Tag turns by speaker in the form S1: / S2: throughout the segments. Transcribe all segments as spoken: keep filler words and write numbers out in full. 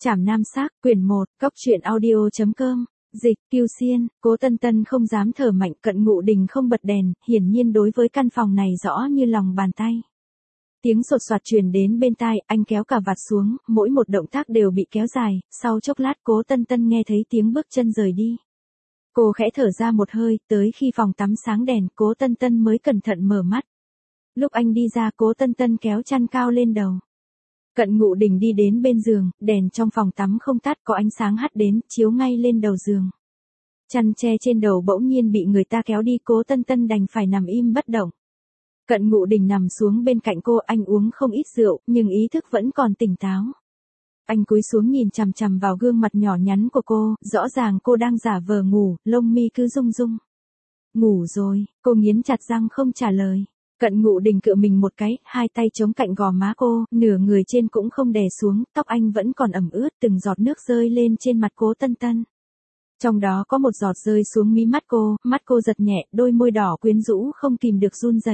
S1: Trảm Nam Xác, quyển một, cóc truyện audio chấm com. Dịch, Kiêu Xiên, Cố Tân Tân không dám thở mạnh, Cận Ngụ Đình không bật đèn, hiển nhiên đối với căn phòng này rõ như lòng bàn tay. Tiếng sột soạt truyền đến bên tai, anh kéo cà vạt xuống, mỗi một động tác đều bị kéo dài, sau chốc lát Cố Tân Tân nghe thấy tiếng bước chân rời đi. Cô khẽ thở ra một hơi, tới khi phòng tắm sáng đèn, Cố Tân Tân mới cẩn thận mở mắt. Lúc anh đi ra, Cố Tân Tân kéo chăn cao lên đầu. Cận Ngụ Đình đi đến bên giường, đèn trong phòng tắm không tắt, có ánh sáng hắt đến, chiếu ngay lên đầu giường. Chăn che trên đầu bỗng nhiên bị người ta kéo đi, Cố Tân Tân đành phải nằm im bất động. Cận Ngụ Đình nằm xuống bên cạnh cô, anh uống không ít rượu, nhưng ý thức vẫn còn tỉnh táo. Anh cúi xuống nhìn chằm chằm vào gương mặt nhỏ nhắn của cô, rõ ràng cô đang giả vờ ngủ, lông mi cứ rung rung. Ngủ rồi, cô nghiến chặt răng không trả lời. Cận Ngụ Đình cựa mình một cái, hai tay chống cạnh gò má cô, nửa người trên cũng không đè xuống, tóc anh vẫn còn ẩm ướt, từng giọt nước rơi lên trên mặt Cố Tân Tân. Trong đó có một giọt rơi xuống mí mắt cô, mắt cô giật nhẹ, đôi môi đỏ quyến rũ không kìm được run rẩy.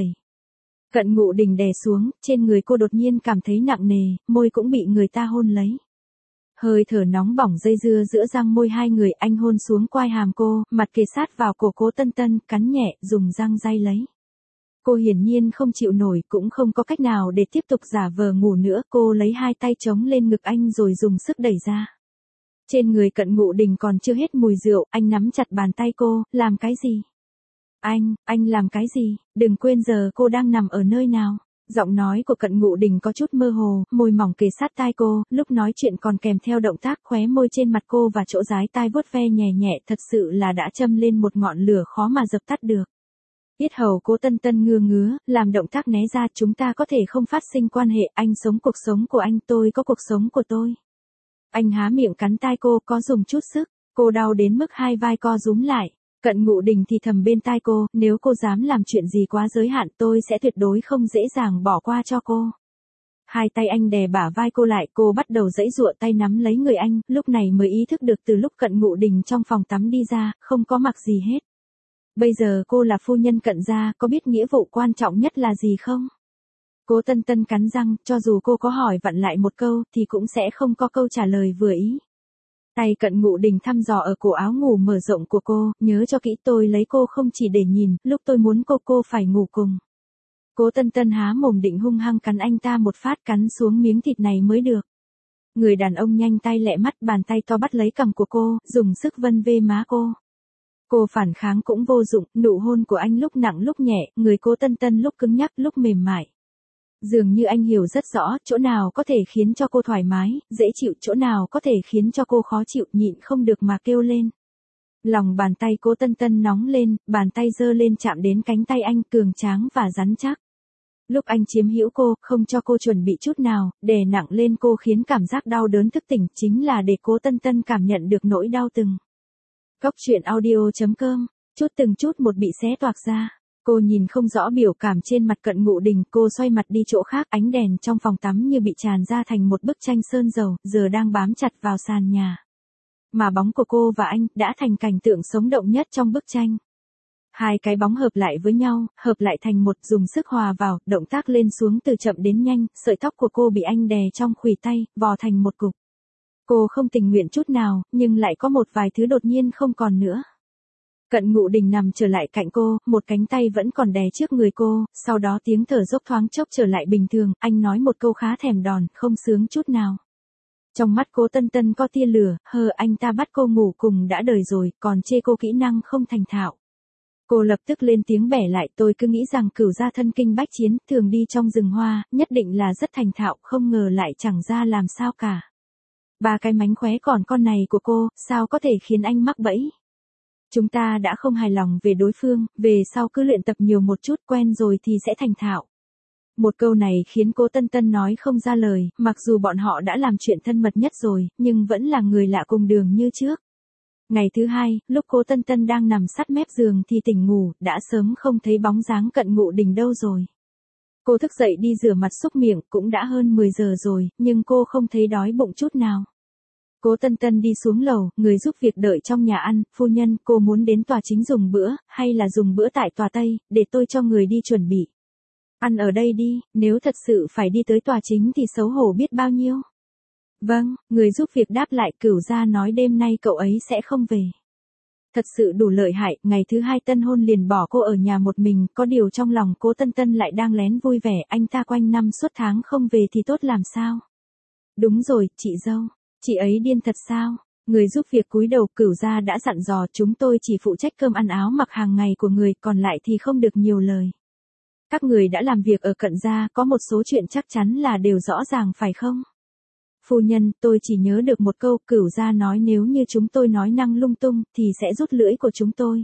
S1: Cận Ngụ Đình đè xuống, trên người cô đột nhiên cảm thấy nặng nề, môi cũng bị người ta hôn lấy. Hơi thở nóng bỏng dây dưa giữa răng môi hai người, anh hôn xuống quai hàm cô, mặt kề sát vào cổ Cố Tân Tân, cắn nhẹ, dùng răng day lấy. Cô hiển nhiên không chịu nổi, cũng không có cách nào để tiếp tục giả vờ ngủ nữa, cô lấy hai tay chống lên ngực anh rồi dùng sức đẩy ra. Trên người Cận Ngụ Đình còn chưa hết mùi rượu, anh nắm chặt bàn tay cô, làm cái gì? Anh, anh làm cái gì? Đừng quên giờ cô đang nằm ở nơi nào. Giọng nói của Cận Ngụ Đình có chút mơ hồ, môi mỏng kề sát tai cô, lúc nói chuyện còn kèm theo động tác khóe môi trên mặt cô và chỗ dái tai vuốt ve nhẹ nhẹ, thật sự là đã châm lên một ngọn lửa khó mà dập tắt được. Yết hầu Cố Tân Tân ngưa ngứa, làm động tác né ra, chúng ta có thể không phát sinh quan hệ, anh sống cuộc sống của anh, tôi có cuộc sống của tôi. Anh há miệng cắn tai cô, có dùng chút sức, cô đau đến mức hai vai co rúm lại. Cận Ngụ Đình thì thầm bên tai cô, nếu cô dám làm chuyện gì quá giới hạn tôi sẽ tuyệt đối không dễ dàng bỏ qua cho cô. Hai tay anh đè bả vai cô lại, cô bắt đầu giãy giụa tay nắm lấy người anh, lúc này mới ý thức được từ lúc Cận Ngụ Đình trong phòng tắm đi ra, không có mặc gì hết. Bây giờ cô là phu nhân Cận gia, có biết nghĩa vụ quan trọng nhất là gì không? Cố Tân Tân cắn răng, cho dù cô có hỏi vặn lại một câu, thì cũng sẽ không có câu trả lời vừa ý. Tay Cận Ngụ Đình thăm dò ở cổ áo ngủ mở rộng của cô, nhớ cho kỹ tôi lấy cô không chỉ để nhìn, lúc tôi muốn cô cô phải ngủ cùng. Cố Tân Tân há mồm định hung hăng cắn anh ta một phát, cắn xuống miếng thịt này mới được. Người đàn ông nhanh tay lẹ mắt, bàn tay to bắt lấy cằm của cô, dùng sức vân vê má cô. Cô phản kháng cũng vô dụng, nụ hôn của anh lúc nặng lúc nhẹ, người Cố Tân Tân lúc cứng nhắc lúc mềm mại. Dường như anh hiểu rất rõ, chỗ nào có thể khiến cho cô thoải mái, dễ chịu, chỗ nào có thể khiến cho cô khó chịu, nhịn không được mà kêu lên. Lòng bàn tay Cố Tân Tân nóng lên, bàn tay giơ lên chạm đến cánh tay anh, cường tráng và rắn chắc. Lúc anh chiếm hữu cô, không cho cô chuẩn bị chút nào, đè nặng lên cô khiến cảm giác đau đớn thức tỉnh, chính là để Cố Tân Tân cảm nhận được nỗi đau từng. Cóc truyện audio chấm com, chút từng chút một bị xé toạc ra. Cô nhìn không rõ biểu cảm trên mặt Cận Ngụ Đình, cô xoay mặt đi chỗ khác, ánh đèn trong phòng tắm như bị tràn ra thành một bức tranh sơn dầu, giờ đang bám chặt vào sàn nhà. Mà bóng của cô và anh, đã thành cảnh tượng sống động nhất trong bức tranh. Hai cái bóng hợp lại với nhau, hợp lại thành một, dùng sức hòa vào, động tác lên xuống từ chậm đến nhanh, sợi tóc của cô bị anh đè trong khuỷu tay, vò thành một cục. Cô không tình nguyện chút nào, nhưng lại có một vài thứ đột nhiên không còn nữa. Cận Ngụ Đình nằm trở lại cạnh cô, một cánh tay vẫn còn đè trước người cô, sau đó tiếng thở dốc thoáng chốc trở lại bình thường, anh nói một câu khá thèm đòn, không sướng chút nào. Trong mắt Cố Tân Tân có tia lửa, hơ anh ta bắt cô ngủ cùng đã đời rồi, còn chê cô kỹ năng không thành thạo. Cô lập tức lên tiếng bẻ lại, tôi cứ nghĩ rằng cửu gia thân kinh bách chiến, thường đi trong rừng hoa, nhất định là rất thành thạo, không ngờ lại chẳng ra làm sao cả. Ba cái mánh khóe còn con này của cô, sao có thể khiến anh mắc bẫy? Chúng ta đã không hài lòng về đối phương, về sau cứ luyện tập nhiều một chút, quen rồi thì sẽ thành thạo. Một câu này khiến Cố Tân Tân nói không ra lời, mặc dù bọn họ đã làm chuyện thân mật nhất rồi, nhưng vẫn là người lạ cùng đường như trước. Ngày thứ hai, lúc Cố Tân Tân đang nằm sát mép giường thì tỉnh ngủ, đã sớm không thấy bóng dáng Cận Ngụ Đình đâu rồi. Cô thức dậy đi rửa mặt xúc miệng, cũng đã hơn mười giờ rồi, nhưng cô không thấy đói bụng chút nào. Cố Tân Tân đi xuống lầu, người giúp việc đợi trong nhà ăn, phu nhân, cô muốn đến tòa chính dùng bữa, hay là dùng bữa tại tòa Tây, để tôi cho người đi chuẩn bị. Ăn ở đây đi, nếu thật sự phải đi tới tòa chính thì xấu hổ biết bao nhiêu. Vâng, người giúp việc đáp lại. Cửu gia nói đêm nay cậu ấy sẽ không về. Thật sự đủ lợi hại, ngày thứ hai tân hôn liền bỏ cô ở nhà một mình, có điều trong lòng Cố Tân Tân lại đang lén vui vẻ, anh ta quanh năm suốt tháng không về thì tốt làm sao? Đúng rồi, chị dâu, chị ấy điên thật sao? Người giúp việc cúi đầu. Cửu gia đã dặn dò chúng tôi chỉ phụ trách cơm ăn áo mặc hàng ngày của người, còn lại thì không được nhiều lời. Các người đã làm việc ở Cận gia, có một số chuyện chắc chắn là đều rõ ràng phải không? Phu nhân, tôi chỉ nhớ được một câu. Cửu gia nói nếu như chúng tôi nói năng lung tung, thì sẽ rút lưỡi của chúng tôi.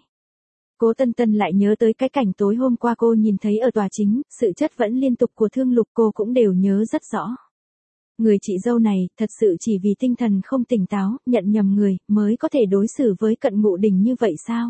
S1: Cố Tân Tân lại nhớ tới cái cảnh tối hôm qua cô nhìn thấy ở tòa chính, sự chất vẫn liên tục của Thương Lục cô cũng đều nhớ rất rõ. Người chị dâu này, thật sự chỉ vì tinh thần không tỉnh táo, nhận nhầm người, mới có thể đối xử với Cận Ngụ Đình như vậy sao?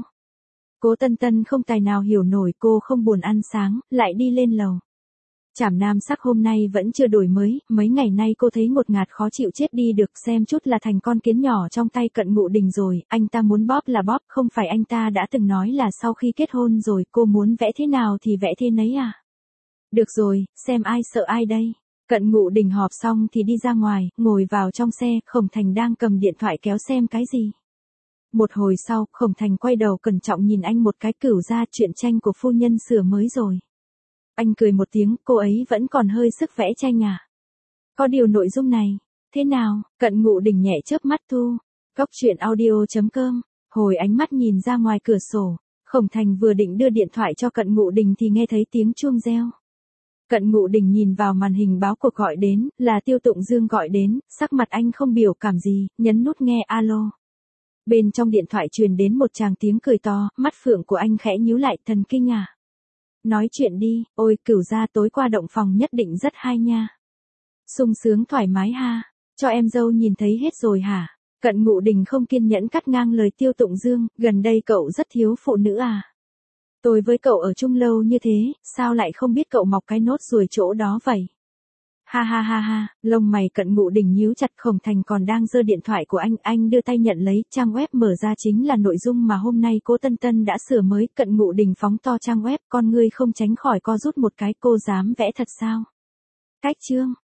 S1: Cố Tân Tân không tài nào hiểu nổi, cô không buồn ăn sáng, lại đi lên lầu. Trảm nam sắc hôm nay vẫn chưa đổi mới, mấy ngày nay cô thấy ngột ngạt khó chịu chết đi được, xem chút là thành con kiến nhỏ trong tay Cận Ngụ Đình rồi, anh ta muốn bóp là bóp, không phải anh ta đã từng nói là sau khi kết hôn rồi cô muốn vẽ thế nào thì vẽ thế nấy à? Được rồi, xem ai sợ ai đây. Cận Ngụ Đình họp xong thì đi ra ngoài, ngồi vào trong xe, Khổng Thành đang cầm điện thoại kéo xem cái gì. Một hồi sau, Khổng Thành quay đầu cẩn trọng nhìn anh một cái. Cửu gia, truyện tranh của phu nhân sửa mới rồi. Anh cười một tiếng, cô ấy vẫn còn hơi sức vẽ tranh à? Có điều nội dung này, thế nào? Cận Ngụ Đình nhẹ chớp mắt thu. Góc truyện audio chấm com, hồi ánh mắt nhìn ra ngoài cửa sổ, Khổng Thành vừa định đưa điện thoại cho Cận Ngụ Đình thì nghe thấy tiếng chuông reo. Cận Ngụ Đình nhìn vào màn hình báo cuộc gọi đến, là Tiêu Tụng Dương gọi đến, sắc mặt anh không biểu cảm gì, nhấn nút nghe alo. Bên trong điện thoại truyền đến một tràng tiếng cười to, mắt phượng của anh khẽ nhíu lại. Thần kinh à? Nói chuyện đi. Ôi, Cửu gia tối qua động phòng nhất định rất hay nha. Sung sướng thoải mái ha. Cho em dâu nhìn thấy hết rồi hả? Cận Ngụ Đình không kiên nhẫn cắt ngang lời Tiêu Tụng Dương, gần đây cậu rất thiếu phụ nữ à? Tôi với cậu ở chung lâu như thế, sao lại không biết cậu mọc cái nốt ruồi chỗ đó vậy? Ha ha ha ha, lông mày Cận Ngụ Đình nhíu chặt. Khổng Thành còn đang giơ điện thoại của anh, anh đưa tay nhận lấy, trang web mở ra chính là nội dung mà hôm nay Cố Tân Tân đã sửa mới. Cận Ngụ Đình phóng to trang web, con ngươi không tránh khỏi co rút một cái. Cô dám vẽ thật sao? Cách chương